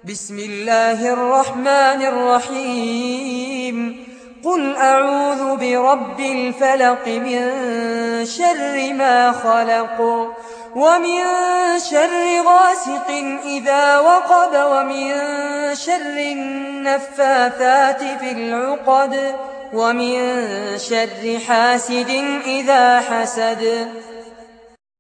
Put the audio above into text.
بسم الله الرحمن الرحيم قل أعوذ برب الفلق من شر ما خلق ومن شر غاسق إذا وقب ومن شر النفاثات في العقد ومن شر حاسد إذا حسد